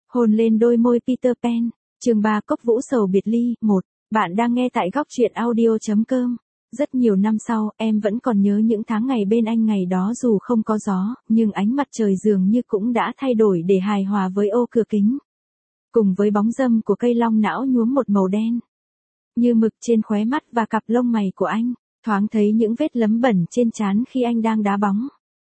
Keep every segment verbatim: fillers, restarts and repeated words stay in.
Hôn lên đôi môi Peter Pan, chương ba Cốc Vũ Sầu Biệt Ly, một. Bạn đang nghe tại góc truyện audio.com. Rất nhiều năm sau, em vẫn còn nhớ những tháng ngày bên anh ngày đó dù không có gió, nhưng ánh mặt trời dường như cũng đã thay đổi để hài hòa với ô cửa kính. Cùng với bóng râm của cây long não nhuốm một màu đen như mực trên khóe mắt và cặp lông mày của anh, thoáng thấy những vết lấm bẩn trên trán khi anh đang đá bóng.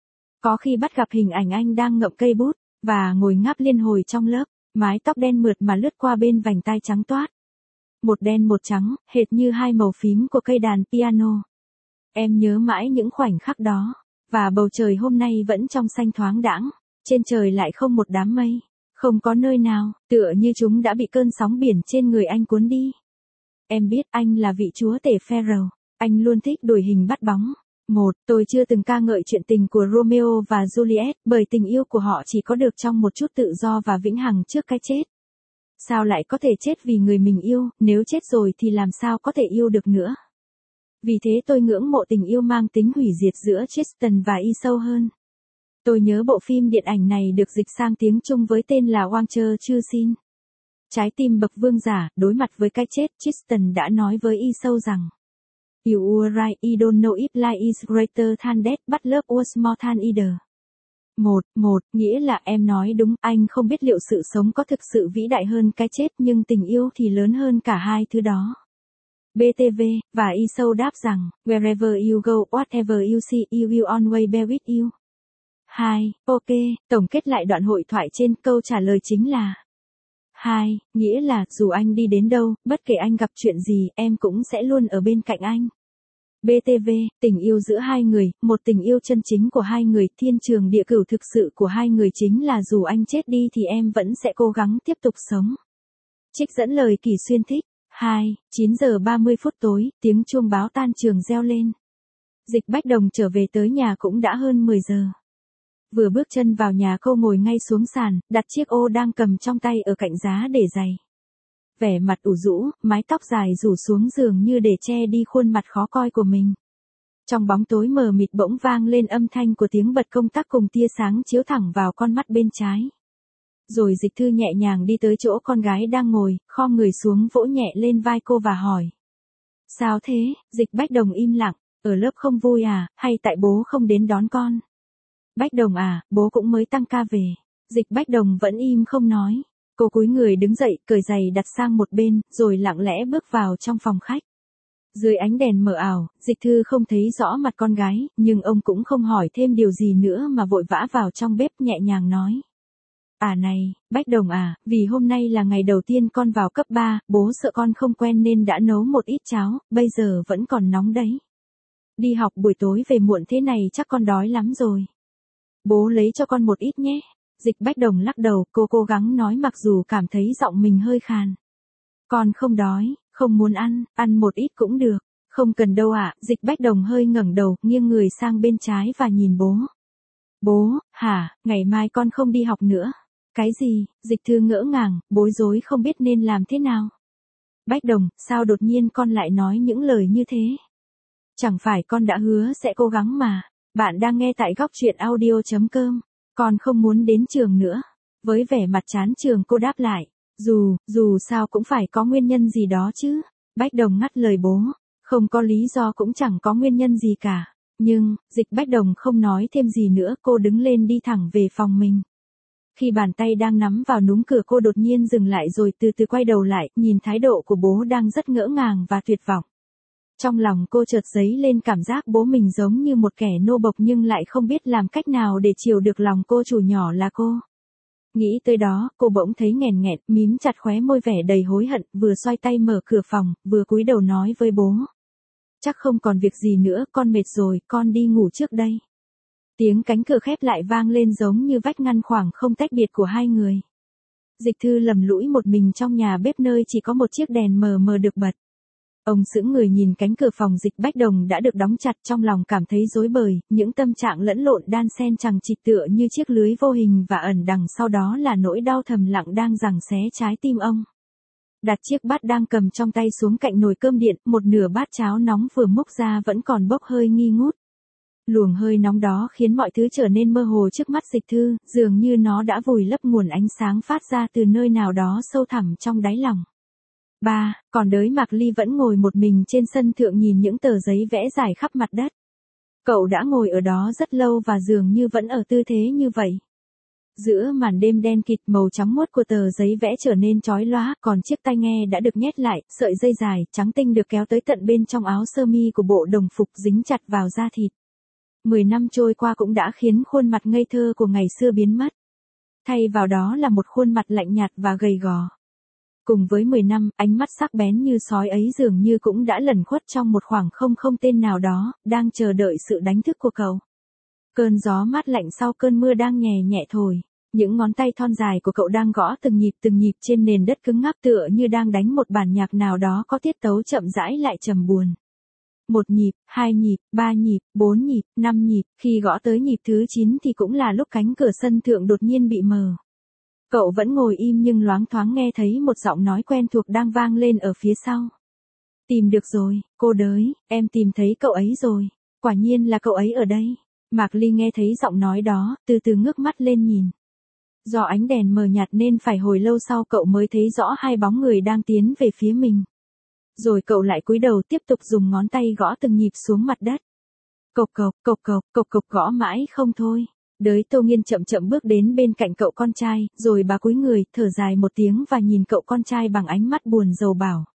Có khi bắt gặp hình ảnh anh đang ngậm cây bút và ngồi ngáp liên hồi trong lớp, mái tóc đen mượt mà lướt qua bên vành tai trắng toát. Một đen một trắng, hệt như hai màu phím của cây đàn piano. Em nhớ mãi những khoảnh khắc đó, và bầu trời hôm nay vẫn trong xanh thoáng đãng, trên trời lại không một đám mây, không có nơi nào, tựa như chúng đã bị cơn sóng biển trên người anh cuốn đi. Em biết anh là vị chúa tể Pharaoh, anh luôn thích đuổi hình bắt bóng. Một, tôi chưa từng ca ngợi chuyện tình của Romeo và Juliet, bởi tình yêu của họ chỉ có được trong một chút tự do và vĩnh hằng trước cái chết. Sao lại có thể chết vì người mình yêu, nếu chết rồi thì làm sao có thể yêu được nữa. Vì thế tôi ngưỡng mộ tình yêu mang tính hủy diệt giữa Tristan và Isolde hơn. Tôi nhớ bộ phim điện ảnh này được dịch sang tiếng Trung với tên là Wang Chu Xin. Trái tim bậc vương giả, đối mặt với cái chết, Tristan đã nói với Isolde rằng: You were right, I don't know if life is greater than death, but love was more than either. Một, một, nghĩa là em nói đúng, anh không biết liệu sự sống có thực sự vĩ đại hơn cái chết, nhưng tình yêu thì lớn hơn cả hai thứ đó. bê tê vê, và Isolde đáp rằng, Wherever you go, whatever you see, you will always bear with you. Hai, ok, tổng kết lại đoạn hội thoại trên, câu trả lời chính là hai, nghĩa là, dù anh đi đến đâu, bất kể anh gặp chuyện gì, em cũng sẽ luôn ở bên cạnh anh. bê tê vê, tình yêu giữa hai người, một tình yêu chân chính của hai người, thiên trường địa cửu thực sự của hai người chính là dù anh chết đi thì em vẫn sẽ cố gắng tiếp tục sống. Trích dẫn lời Kỳ Xuyên thích. Hai, chín giờ ba mươi phút tối, tiếng chuông báo tan trường reo lên. Dịch Bách Đồng trở về tới nhà cũng đã hơn mười giờ. Vừa bước chân vào nhà cô ngồi ngay xuống sàn, đặt chiếc ô đang cầm trong tay ở cạnh giá để giày. Vẻ mặt ủ rũ, mái tóc dài rủ xuống giường như để che đi khuôn mặt khó coi của mình. Trong bóng tối mờ mịt bỗng vang lên âm thanh của tiếng bật công tắc cùng tia sáng chiếu thẳng vào con mắt bên trái. Rồi Dịch Thư nhẹ nhàng đi tới chỗ con gái đang ngồi, khom người xuống vỗ nhẹ lên vai cô và hỏi. Sao thế? Dịch Bách Đồng im lặng, ở lớp không vui à, hay tại bố không đến đón con? Bách Đồng à, bố cũng mới tăng ca về. Dịch Bách Đồng vẫn im không nói. Cô cúi người đứng dậy, cởi giày đặt sang một bên, rồi lặng lẽ bước vào trong phòng khách. Dưới ánh đèn mờ ảo, Dịch Thư không thấy rõ mặt con gái, nhưng ông cũng không hỏi thêm điều gì nữa mà vội vã vào trong bếp nhẹ nhàng nói. À này, Bách Đồng à, vì hôm nay là ngày đầu tiên con vào cấp ba, bố sợ con không quen nên đã nấu một ít cháo, bây giờ vẫn còn nóng đấy. Đi học buổi tối về muộn thế này chắc con đói lắm rồi. Bố lấy cho con một ít nhé. Dịch Bách Đồng lắc đầu, cô cố gắng nói mặc dù cảm thấy giọng mình hơi khàn. Con không đói, không muốn ăn, ăn một ít cũng được. Không cần đâu ạ. Dịch Bách Đồng hơi ngẩng đầu, nghiêng người sang bên trái và nhìn bố. Bố, hả, ngày mai con không đi học nữa. Cái gì? Dịch Thư ngỡ ngàng, bối rối không biết nên làm thế nào. Bách Đồng, sao đột nhiên con lại nói những lời như thế? Chẳng phải con đã hứa sẽ cố gắng mà. Bạn đang nghe tại góc truyện audio.com. Con không muốn đến trường nữa. Với vẻ mặt chán trường cô đáp lại. Dù, dù sao cũng phải có nguyên nhân gì đó chứ. Bách Đồng ngắt lời bố. Không có lý do cũng chẳng có nguyên nhân gì cả. Nhưng, Dịch Bách Đồng không nói thêm gì nữa, cô đứng lên đi thẳng về phòng mình. Khi bàn tay đang nắm vào núm cửa cô đột nhiên dừng lại rồi từ từ quay đầu lại, nhìn thái độ của bố đang rất ngỡ ngàng và tuyệt vọng. Trong lòng cô chợt dấy lên cảm giác bố mình giống như một kẻ nô bộc nhưng lại không biết làm cách nào để chiều được lòng cô chủ nhỏ là cô. Nghĩ tới đó, cô bỗng thấy nghẹn nghẹn, mím chặt khóe môi vẻ đầy hối hận, vừa xoay tay mở cửa phòng, vừa cúi đầu nói với bố. Chắc không còn việc gì nữa, con mệt rồi, con đi ngủ trước đây. Tiếng cánh cửa khép lại vang lên giống như vách ngăn khoảng không tách biệt của hai người. Dịch Thư lầm lũi một mình trong nhà bếp nơi chỉ có một chiếc đèn mờ mờ được bật. Ông sững người nhìn cánh cửa phòng Dịch Bách Đồng đã được đóng chặt, trong lòng cảm thấy rối bời, những tâm trạng lẫn lộn đan xen chằng chịt tựa như chiếc lưới vô hình và ẩn đằng sau đó là nỗi đau thầm lặng đang giằng xé trái tim ông. Đặt chiếc bát đang cầm trong tay xuống cạnh nồi cơm điện, một nửa bát cháo nóng vừa múc ra vẫn còn bốc hơi nghi ngút. Luồng hơi nóng đó khiến mọi thứ trở nên mơ hồ trước mắt Dịch Thư, dường như nó đã vùi lấp nguồn ánh sáng phát ra từ nơi nào đó sâu thẳm trong đáy lòng. Ba, còn đới Mạc Ly vẫn ngồi một mình trên sân thượng nhìn những tờ giấy vẽ dài khắp mặt đất. Cậu đã ngồi ở đó rất lâu và dường như vẫn ở tư thế như vậy. Giữa màn đêm đen kịt, màu trắng muốt của tờ giấy vẽ trở nên chói lóa, còn chiếc tai nghe đã được nhét lại, sợi dây dài, trắng tinh được kéo tới tận bên trong áo sơ mi của bộ đồng phục dính chặt vào da thịt. Mười năm trôi qua cũng đã khiến khuôn mặt ngây thơ của ngày xưa biến mất. Thay vào đó là một khuôn mặt lạnh nhạt và gầy gò. Cùng với mười năm, ánh mắt sắc bén như sói ấy dường như cũng đã lẩn khuất trong một khoảng không không tên nào đó, đang chờ đợi sự đánh thức của cậu. Cơn gió mát lạnh sau cơn mưa đang nhẹ nhẹ thổi. Những ngón tay thon dài của cậu đang gõ từng nhịp từng nhịp trên nền đất cứng ngắc tựa như đang đánh một bản nhạc nào đó có tiết tấu chậm rãi lại trầm buồn. Một nhịp, hai nhịp, ba nhịp, bốn nhịp, năm nhịp, khi gõ tới nhịp thứ chín thì cũng là lúc cánh cửa sân thượng đột nhiên bị mở. Cậu vẫn ngồi im nhưng loáng thoáng nghe thấy một giọng nói quen thuộc đang vang lên ở phía sau. Tìm được rồi, cô đới, em tìm thấy cậu ấy rồi, quả nhiên là cậu ấy ở đây. Mạc Ly nghe thấy giọng nói đó, từ từ ngước mắt lên nhìn. Do ánh đèn mờ nhạt nên phải hồi lâu sau cậu mới thấy rõ hai bóng người đang tiến về phía mình. Rồi cậu lại cúi đầu tiếp tục dùng ngón tay gõ từng nhịp xuống mặt đất. Cộc cộc, cộc cộc, cộc cộc gõ mãi không thôi. Đới Tô Nghiên chậm chậm bước đến bên cạnh cậu con trai, rồi bà cúi người, thở dài một tiếng và nhìn cậu con trai bằng ánh mắt buồn rầu bảo.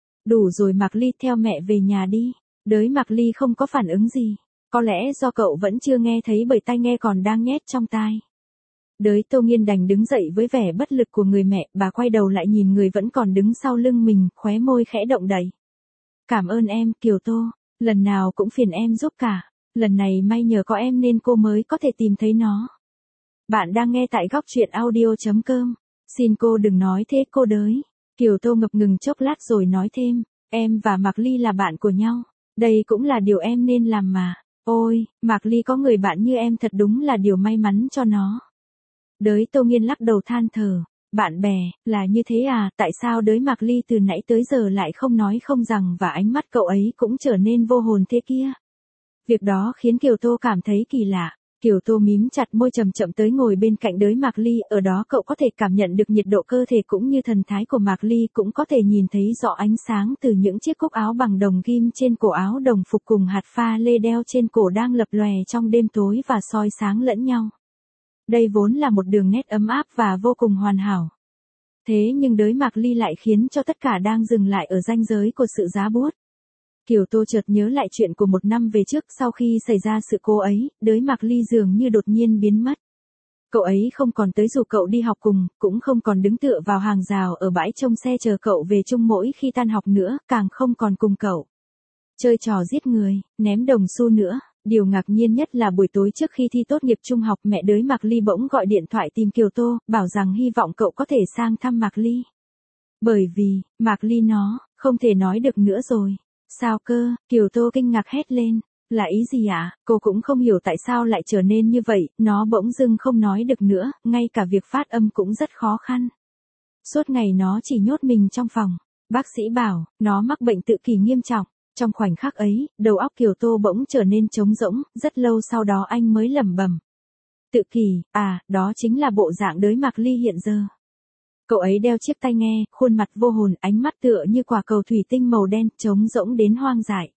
Đủ rồi Mạc Ly, theo mẹ về nhà đi. Đới Mạc Ly không có phản ứng gì. Có lẽ do cậu vẫn chưa nghe thấy bởi tai nghe còn đang nhét trong tai. Đới Tô Nghiên đành đứng dậy với vẻ bất lực của người mẹ, bà quay đầu lại nhìn người vẫn còn đứng sau lưng mình, khóe môi khẽ động đậy. Cảm ơn em, Kiều Tô, lần nào cũng phiền em giúp cả, lần này may nhờ có em nên cô mới có thể tìm thấy nó. Bạn đang nghe tại góc truyện audio chấm com, xin cô đừng nói thế cô đới. Kiều Tô ngập ngừng chốc lát rồi nói thêm, em và Mạc Ly là bạn của nhau, đây cũng là điều em nên làm mà. Ôi, Mạc Ly có người bạn như em thật đúng là điều may mắn cho nó. Đới Tô Nghiên lắc đầu than thở, bạn bè, là như thế à, tại sao đới Mạc Ly từ nãy tới giờ lại không nói không rằng và ánh mắt cậu ấy cũng trở nên vô hồn thế kia. Việc đó khiến Kiều Tô cảm thấy kỳ lạ, Kiều Tô mím chặt môi chậm chậm tới ngồi bên cạnh đới Mạc Ly, ở đó cậu có thể cảm nhận được nhiệt độ cơ thể cũng như thần thái của Mạc Ly, cũng có thể nhìn thấy rõ ánh sáng từ những chiếc cúc áo bằng đồng ghim trên cổ áo đồng phục cùng hạt pha lê đeo trên cổ đang lập lòe trong đêm tối và soi sáng lẫn nhau. Đây vốn là một đường nét ấm áp và vô cùng hoàn hảo. Thế nhưng đới Mạc Ly lại khiến cho tất cả đang dừng lại ở ranh giới của sự giá buốt. Kiều Tô chợt nhớ lại chuyện của một năm về trước, sau khi xảy ra sự cố ấy, đới Mạc Ly dường như đột nhiên biến mất. Cậu ấy không còn tới rủ cậu đi học cùng, cũng không còn đứng tựa vào hàng rào ở bãi trông xe chờ cậu về chung mỗi khi tan học nữa, càng không còn cùng cậu chơi trò giết người, ném đồng xu nữa. Điều ngạc nhiên nhất là buổi tối trước khi thi tốt nghiệp trung học, mẹ đới Mạc Ly bỗng gọi điện thoại tìm Kiều Tô, bảo rằng hy vọng cậu có thể sang thăm Mạc Ly. Bởi vì, Mạc Ly nó, không thể nói được nữa rồi. Sao cơ, Kiều Tô kinh ngạc hét lên. Là ý gì ạ? À? Cô cũng không hiểu tại sao lại trở nên như vậy, nó bỗng dưng không nói được nữa, ngay cả việc phát âm cũng rất khó khăn. Suốt ngày nó chỉ nhốt mình trong phòng. Bác sĩ bảo, nó mắc bệnh tự kỷ nghiêm trọng. Trong khoảnh khắc ấy, đầu óc Kiều Tô bỗng trở nên trống rỗng, rất lâu sau đó anh mới lẩm bẩm. Tự kỷ, à, đó chính là bộ dạng đới Mạc Ly hiện giờ. Cậu ấy đeo chiếc tai nghe, khuôn mặt vô hồn, ánh mắt tựa như quả cầu thủy tinh màu đen, trống rỗng đến hoang dại.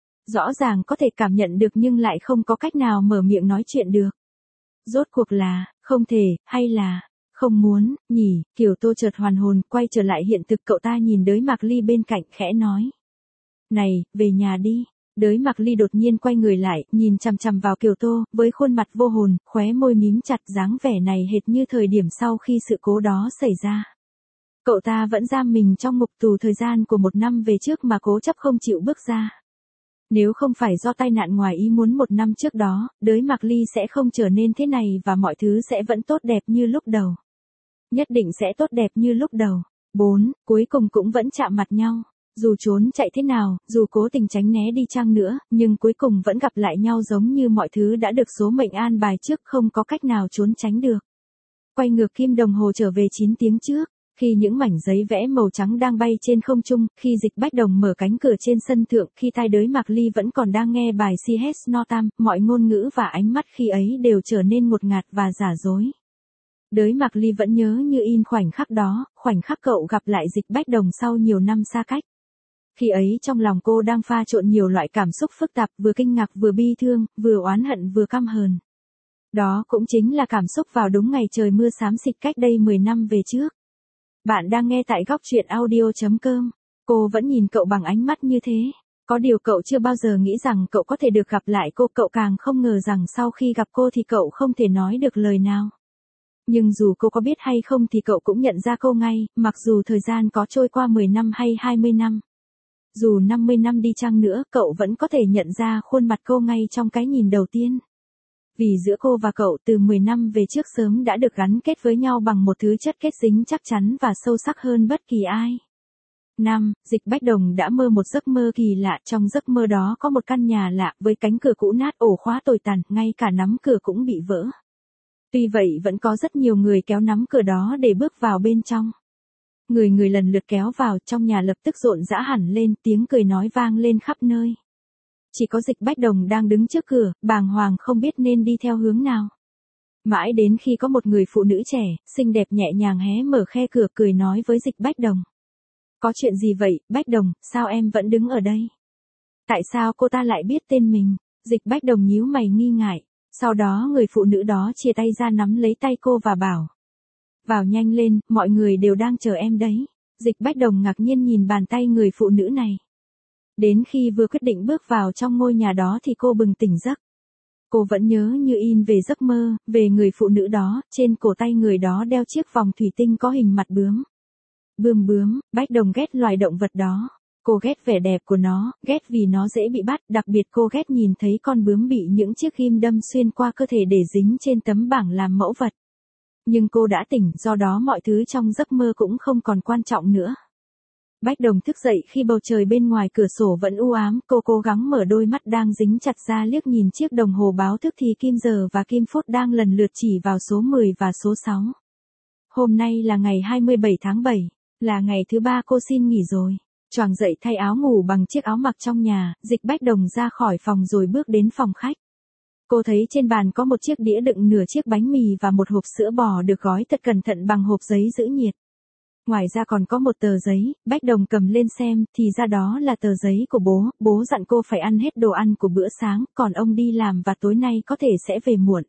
Rõ ràng có thể cảm nhận được nhưng lại không có cách nào mở miệng nói chuyện được. Rốt cuộc là, không thể, hay là, không muốn, nhỉ, Kiều Tô chợt hoàn hồn, quay trở lại hiện thực, cậu ta nhìn đới Mạc Ly bên cạnh, khẽ nói. Này, về nhà đi. Đới Mạc Ly đột nhiên quay người lại, nhìn chằm chằm vào Kiều Tô, với khuôn mặt vô hồn, khóe môi mím chặt, dáng vẻ này hệt như thời điểm sau khi sự cố đó xảy ra. Cậu ta vẫn giam mình trong ngục tù thời gian của một năm về trước mà cố chấp không chịu bước ra. Nếu không phải do tai nạn ngoài ý muốn một năm trước đó, đới Mạc Ly sẽ không trở nên thế này và mọi thứ sẽ vẫn tốt đẹp như lúc đầu. Nhất định sẽ tốt đẹp như lúc đầu. Bốn, cuối cùng cũng vẫn chạm mặt nhau. Dù trốn chạy thế nào, dù cố tình tránh né đi chăng nữa, nhưng cuối cùng vẫn gặp lại nhau giống như mọi thứ đã được số mệnh an bài trước, không có cách nào trốn tránh được. Quay ngược kim đồng hồ trở về chín tiếng trước, Khi những mảnh giấy vẽ màu trắng đang bay trên không trung, khi Dịch Bách Đồng mở cánh cửa trên sân thượng, khi tai đới Mạc Ly vẫn còn đang nghe bài Si Het No Tam, mọi ngôn ngữ và ánh mắt khi ấy đều trở nên ngột ngạt và giả dối. Đới Mạc Ly vẫn nhớ như in khoảnh khắc đó, khoảnh khắc cậu gặp lại Dịch Bách Đồng sau nhiều năm xa cách. Khi ấy trong lòng cô đang pha trộn nhiều loại cảm xúc phức tạp, vừa kinh ngạc vừa bi thương, vừa oán hận vừa căm hờn. Đó cũng chính là cảm xúc vào đúng ngày trời mưa xám xịt cách đây mười năm về trước. Bạn đang nghe tại góc truyện audio.com. Cô vẫn nhìn cậu bằng ánh mắt như thế. Có điều cậu chưa bao giờ nghĩ rằng cậu có thể được gặp lại cô, cậu càng không ngờ rằng sau khi gặp cô thì cậu không thể nói được lời nào. Nhưng dù cô có biết hay không thì cậu cũng nhận ra cô ngay, mặc dù thời gian có trôi qua mười năm hay hai mươi năm. Dù năm mươi năm đi chăng nữa, cậu vẫn có thể nhận ra khuôn mặt cô ngay trong cái nhìn đầu tiên. Vì giữa cô và cậu từ mười năm về trước sớm đã được gắn kết với nhau bằng một thứ chất kết dính chắc chắn và sâu sắc hơn bất kỳ ai. Năm, Dịch Bách Đồng đã mơ một giấc mơ kỳ lạ, trong giấc mơ đó có một căn nhà lạ với cánh cửa cũ nát, ổ khóa tồi tàn, ngay cả nắm cửa cũng bị vỡ. Tuy vậy vẫn có rất nhiều người kéo nắm cửa đó để bước vào bên trong. Người người lần lượt kéo vào, trong nhà lập tức rộn rã hẳn lên, tiếng cười nói vang lên khắp nơi. Chỉ có Dịch Bách Đồng đang đứng trước cửa, bàng hoàng không biết nên đi theo hướng nào. Mãi đến khi có một người phụ nữ trẻ, xinh đẹp nhẹ nhàng hé mở khe cửa, cười nói với Dịch Bách Đồng. Có chuyện gì vậy, Bách Đồng, sao em vẫn đứng ở đây? Tại sao cô ta lại biết tên mình? Dịch Bách Đồng nhíu mày nghi ngại. Sau đó người phụ nữ đó chia tay ra nắm lấy tay cô và bảo. Vào nhanh lên, mọi người đều đang chờ em đấy. Dịch Bách Đồng ngạc nhiên nhìn bàn tay người phụ nữ này. Đến khi vừa quyết định bước vào trong ngôi nhà đó thì cô bừng tỉnh giấc. Cô vẫn nhớ như in về giấc mơ, về người phụ nữ đó, trên cổ tay người đó đeo chiếc vòng thủy tinh có hình mặt bướm. Bướm bướm, Bách Đồng ghét loài động vật đó. Cô ghét vẻ đẹp của nó, ghét vì nó dễ bị bắt, đặc biệt cô ghét nhìn thấy con bướm bị những chiếc ghim đâm xuyên qua cơ thể để dính trên tấm bảng làm mẫu vật. Nhưng cô đã tỉnh, do đó mọi thứ trong giấc mơ cũng không còn quan trọng nữa. Bách Đồng thức dậy khi bầu trời bên ngoài cửa sổ vẫn u ám, cô cố gắng mở đôi mắt đang dính chặt ra, liếc nhìn chiếc đồng hồ báo thức thì kim giờ và kim phút đang lần lượt chỉ vào số mười và số sáu. Hôm nay là ngày hai mươi bảy tháng bảy, là ngày thứ ba cô xin nghỉ rồi. Choàng dậy thay áo ngủ bằng chiếc áo mặc trong nhà, Dịch Bách Đồng ra khỏi phòng rồi bước đến phòng khách. Cô thấy trên bàn có một chiếc đĩa đựng nửa chiếc bánh mì và một hộp sữa bò được gói thật cẩn thận bằng hộp giấy giữ nhiệt. Ngoài ra còn có một tờ giấy, Bách Đồng cầm lên xem, thì ra đó là tờ giấy của bố, bố dặn cô phải ăn hết đồ ăn của bữa sáng, còn ông đi làm và tối nay có thể sẽ về muộn.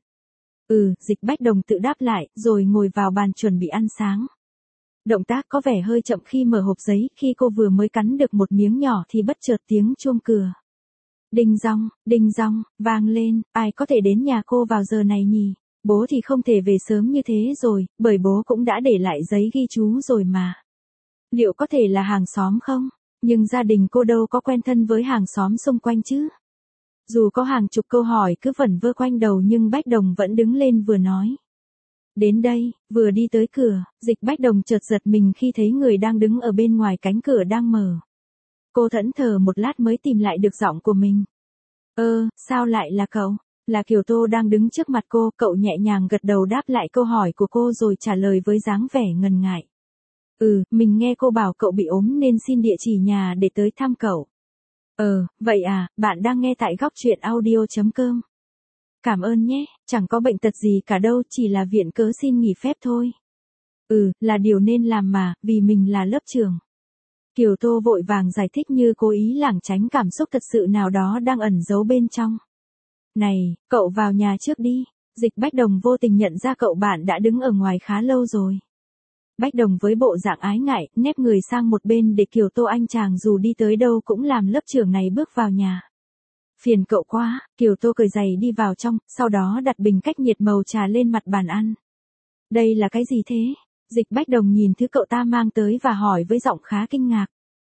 Ừ, Dịch Bách Đồng tự đáp lại, rồi ngồi vào bàn chuẩn bị ăn sáng. Động tác có vẻ hơi chậm khi mở hộp giấy, khi cô vừa mới cắn được một miếng nhỏ thì bất chợt tiếng chuông cửa. Đinh dong, đinh dong, vang lên, ai có thể đến nhà cô vào giờ này nhỉ? Bố thì không thể về sớm như thế rồi, bởi bố cũng đã để lại giấy ghi chú rồi mà. Liệu có thể là hàng xóm không? Nhưng gia đình cô đâu có quen thân với hàng xóm xung quanh chứ? Dù có hàng chục câu hỏi cứ vẩn vơ quanh đầu nhưng Bách Đồng vẫn đứng lên vừa nói. Đến đây, vừa đi tới cửa, Dịch Bách Đồng chợt giật mình khi thấy người đang đứng ở bên ngoài cánh cửa đang mở. Cô thẫn thờ một lát mới tìm lại được giọng của mình. Ơ, sao lại là cậu? Là Kiều Tô đang đứng trước mặt cô, cậu nhẹ nhàng gật đầu đáp lại câu hỏi của cô rồi trả lời với dáng vẻ ngần ngại. Ừ, mình nghe cô bảo cậu bị ốm nên xin địa chỉ nhà để tới thăm cậu. Ờ, vậy à, bạn đang nghe tại góc truyện audio.com. Cảm ơn nhé, chẳng có bệnh tật gì cả đâu, chỉ là viện cớ xin nghỉ phép thôi. Ừ, là điều nên làm mà, vì mình là lớp trưởng. Kiều Tô vội vàng giải thích như cố ý lảng tránh cảm xúc thật sự nào đó đang ẩn giấu bên trong. Này, cậu vào nhà trước đi. Dịch Bách Đồng vô tình nhận ra cậu bạn đã đứng ở ngoài khá lâu rồi. Bách Đồng với bộ dạng ái ngại, nép người sang một bên để Kiều Tô anh chàng dù đi tới đâu cũng làm lớp trưởng này bước vào nhà. Phiền cậu quá, Kiều Tô cởi giày đi vào trong, sau đó đặt bình cách nhiệt màu trà lên mặt bàn ăn. Đây là cái gì thế? Dịch Bách Đồng nhìn thứ cậu ta mang tới và hỏi với giọng khá kinh ngạc.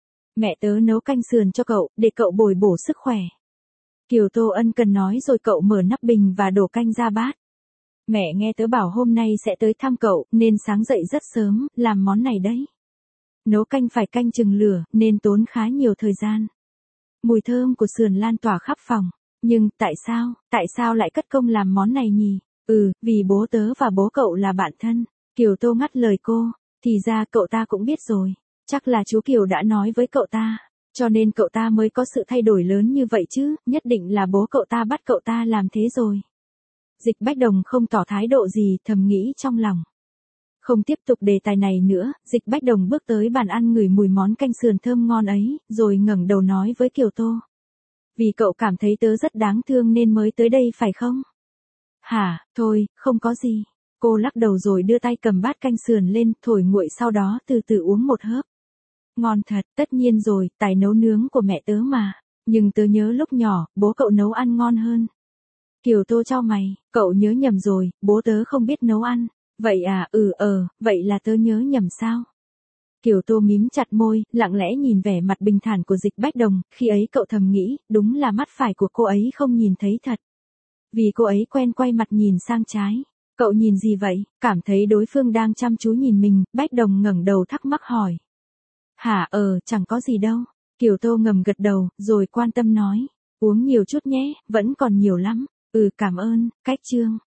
Mẹ tớ nấu canh sườn cho cậu, để cậu bồi bổ sức khỏe. Kiều Tô ân cần nói rồi cậu mở nắp bình và đổ canh ra bát. Mẹ nghe tớ bảo hôm nay sẽ tới thăm cậu, nên sáng dậy rất sớm, làm món này đấy. Nấu canh phải canh chừng lửa, nên tốn khá nhiều thời gian. Mùi thơm của sườn lan tỏa khắp phòng. Nhưng, tại sao, tại sao lại cất công làm món này nhỉ? Ừ, vì bố tớ và bố cậu là bạn thân. Kiều Tô ngắt lời cô. Thì ra cậu ta cũng biết rồi. Chắc là chú Kiều đã nói với cậu ta. Cho nên cậu ta mới có sự thay đổi lớn như vậy chứ, nhất định là bố cậu ta bắt cậu ta làm thế rồi. Dịch Bách Đồng không tỏ thái độ gì, thầm nghĩ trong lòng. Không tiếp tục đề tài này nữa, Dịch Bách Đồng bước tới bàn ăn ngửi mùi món canh sườn thơm ngon ấy, rồi ngẩng đầu nói với Kiều Tô. Vì cậu cảm thấy tớ rất đáng thương nên mới tới đây phải không? Hả, thôi, không có gì. Cô lắc đầu rồi đưa tay cầm bát canh sườn lên, thổi nguội sau đó từ từ uống một hớp. Ngon thật, tất nhiên rồi, tài nấu nướng của mẹ tớ mà. Nhưng tớ nhớ lúc nhỏ, bố cậu nấu ăn ngon hơn. Kiều Tô chau mày, cậu nhớ nhầm rồi, bố tớ không biết nấu ăn. Vậy à, ừ ờ, vậy là tớ nhớ nhầm sao? Kiều Tô mím chặt môi, lặng lẽ nhìn vẻ mặt bình thản của Dịch Bách Đồng, khi ấy cậu thầm nghĩ, đúng là mắt phải của cô ấy không nhìn thấy thật. Vì cô ấy quen quay mặt nhìn sang trái. Cậu nhìn gì vậy? Cảm thấy đối phương đang chăm chú nhìn mình, Bách Đồng ngẩng đầu thắc mắc hỏi. Hả ờ, chẳng có gì đâu. Kiều Tô ngầm gật đầu, rồi quan tâm nói. Uống nhiều chút nhé, vẫn còn nhiều lắm. Ừ cảm ơn, cách chương.